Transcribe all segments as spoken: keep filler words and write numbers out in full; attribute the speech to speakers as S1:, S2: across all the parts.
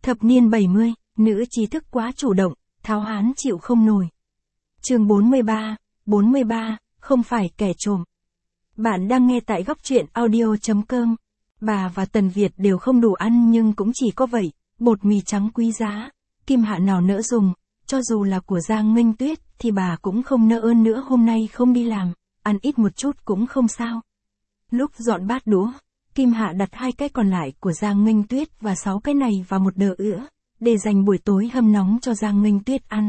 S1: Thập niên bảy mươi, nữ trí thức quá chủ động, tháo hán chịu không nổi. Chương bốn mươi ba, bốn mươi ba, không phải kẻ trộm. Bạn đang nghe tại góc truyện audio chấm com. Bà và Tần Việt đều không đủ ăn nhưng cũng chỉ có vậy, bột mì trắng quý giá, Kim Hạ nào nỡ dùng, cho dù là của Giang Nghênh Tuyết thì bà cũng không nỡ ơn nữa, hôm nay không đi làm, ăn ít một chút cũng không sao. Lúc dọn bát đũa, Kim Hạ đặt hai cái còn lại của Giang Nghênh Tuyết và sáu cái này vào một đờ ữa, để dành buổi tối hâm nóng cho Giang Nghênh Tuyết ăn.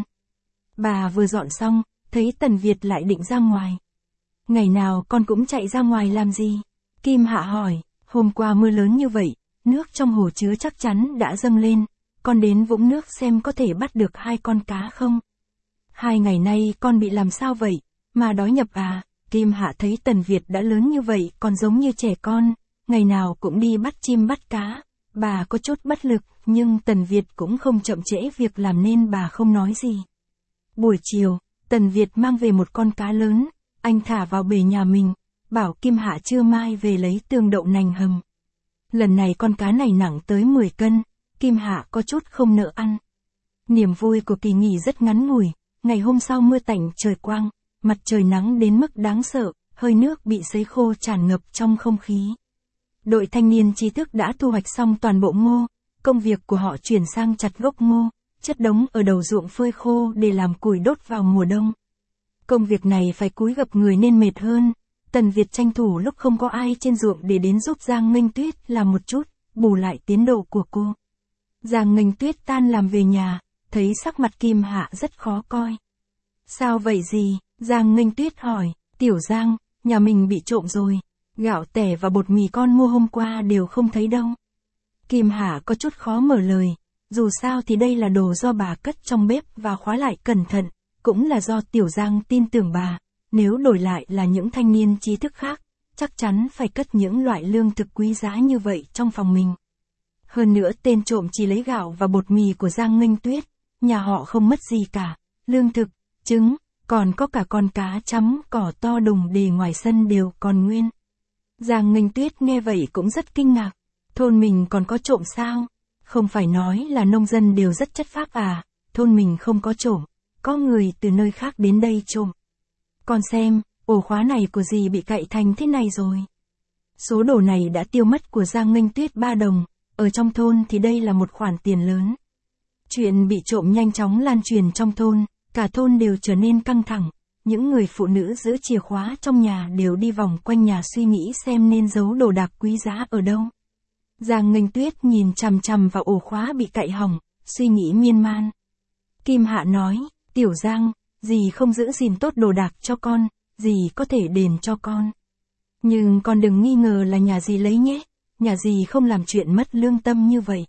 S1: Bà vừa dọn xong, thấy Tần Việt lại định ra ngoài. Ngày nào con cũng chạy ra ngoài làm gì? Kim Hạ hỏi, hôm qua mưa lớn như vậy, nước trong hồ chứa chắc chắn đã dâng lên, con đến vũng nước xem có thể bắt được hai con cá không? Hai ngày nay con bị làm sao vậy, mà đói nhập à? Kim Hạ thấy Tần Việt đã lớn như vậy còn giống như trẻ con, ngày nào cũng đi bắt chim bắt cá. Bà có chút bất lực, nhưng Tần Việt cũng không chậm trễ việc làm nên bà không nói gì. Buổi chiều, Tần Việt mang về một con cá lớn, anh thả vào bể nhà mình, bảo Kim Hạ trưa mai về lấy tương đậu nành hầm. Lần này con cá này nặng tới mười cân, Kim Hạ có chút không nỡ ăn. Niềm vui của kỳ nghỉ rất ngắn ngủi, ngày hôm sau mưa tạnh trời quang, mặt trời nắng đến mức đáng sợ, hơi nước bị sấy khô tràn ngập trong không khí. Đội thanh niên trí thức đã thu hoạch xong toàn bộ ngô, công việc của họ chuyển sang chặt gốc ngô, chất đống ở đầu ruộng phơi khô để làm củi đốt vào mùa đông. Công việc này phải cúi gập người nên mệt hơn, Tần Việt tranh thủ lúc không có ai trên ruộng để đến giúp Giang Nghênh Tuyết làm một chút, bù lại tiến độ của cô. Giang Nghênh Tuyết tan làm về nhà, thấy sắc mặt Kim Hạ rất khó coi. Sao vậy gì? Giang Nghênh Tuyết hỏi, Tiểu Giang, nhà mình bị trộm rồi. Gạo tẻ và bột mì con mua hôm qua đều không thấy đâu. Kim Hạ có chút khó mở lời, dù sao thì đây là đồ do bà cất trong bếp và khóa lại cẩn thận, cũng là do Tiểu Giang tin tưởng bà, nếu đổi lại là những thanh niên trí thức khác, chắc chắn phải cất những loại lương thực quý giá như vậy trong phòng mình. Hơn nữa tên trộm chỉ lấy gạo và bột mì của Giang Nghênh Tuyết, nhà họ không mất gì cả, lương thực, trứng, còn có cả con cá chấm cỏ to đùng để ngoài sân đều còn nguyên. Giang Nghênh Tuyết nghe vậy cũng rất kinh ngạc, thôn mình còn có trộm sao? Không phải nói là nông dân đều rất chất phác à, thôn mình không có trộm, có người từ nơi khác đến đây trộm. Con xem, ổ khóa này của dì bị cậy thành thế này rồi. Số đồ này đã tiêu mất của Giang Nghênh Tuyết ba đồng, ở trong thôn thì đây là một khoản tiền lớn. Chuyện bị trộm nhanh chóng lan truyền trong thôn, cả thôn đều trở nên căng thẳng. Những người phụ nữ giữ chìa khóa trong nhà đều đi vòng quanh nhà suy nghĩ xem nên giấu đồ đạc quý giá ở đâu. Giang Nghênh Tuyết nhìn chằm chằm vào ổ khóa bị cậy hỏng, suy nghĩ miên man. Kim Hạ nói, Tiểu Giang, dì không giữ gìn tốt đồ đạc cho con, dì có thể đền cho con. Nhưng con đừng nghi ngờ là nhà dì lấy nhé, nhà dì không làm chuyện mất lương tâm như vậy.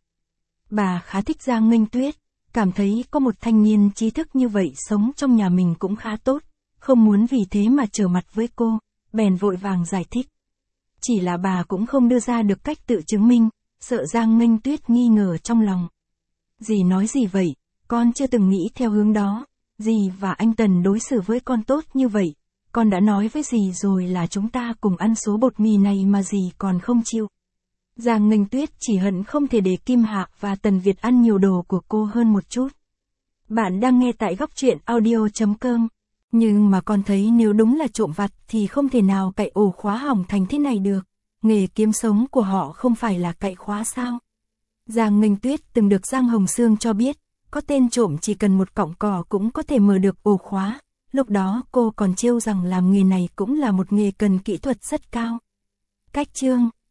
S1: Bà khá thích Giang Nghênh Tuyết, cảm thấy có một thanh niên trí thức như vậy sống trong nhà mình cũng khá tốt. Không muốn vì thế mà trở mặt với cô, bèn vội vàng giải thích. Chỉ là bà cũng không đưa ra được cách tự chứng minh, sợ Giang Nghênh Tuyết nghi ngờ trong lòng. Dì nói gì vậy, con chưa từng nghĩ theo hướng đó, dì và anh Tần đối xử với con tốt như vậy, con đã nói với dì rồi là chúng ta cùng ăn số bột mì này mà dì còn không chịu. Giang Nghênh Tuyết chỉ hận không thể để Kim Hạ và Tần Việt ăn nhiều đồ của cô hơn một chút. Bạn đang nghe tại góc truyện audio chấm com. Nhưng mà con thấy nếu đúng là trộm vặt thì không thể nào cậy ổ khóa hỏng thành thế này được. Nghề kiếm sống của họ không phải là cậy khóa sao? Giang Nghênh Tuyết từng được Giang Hồng Sương cho biết, có tên trộm chỉ cần một cọng cỏ cũng có thể mở được ổ khóa. Lúc đó cô còn trêu rằng làm nghề này cũng là một nghề cần kỹ thuật rất cao. Cách chương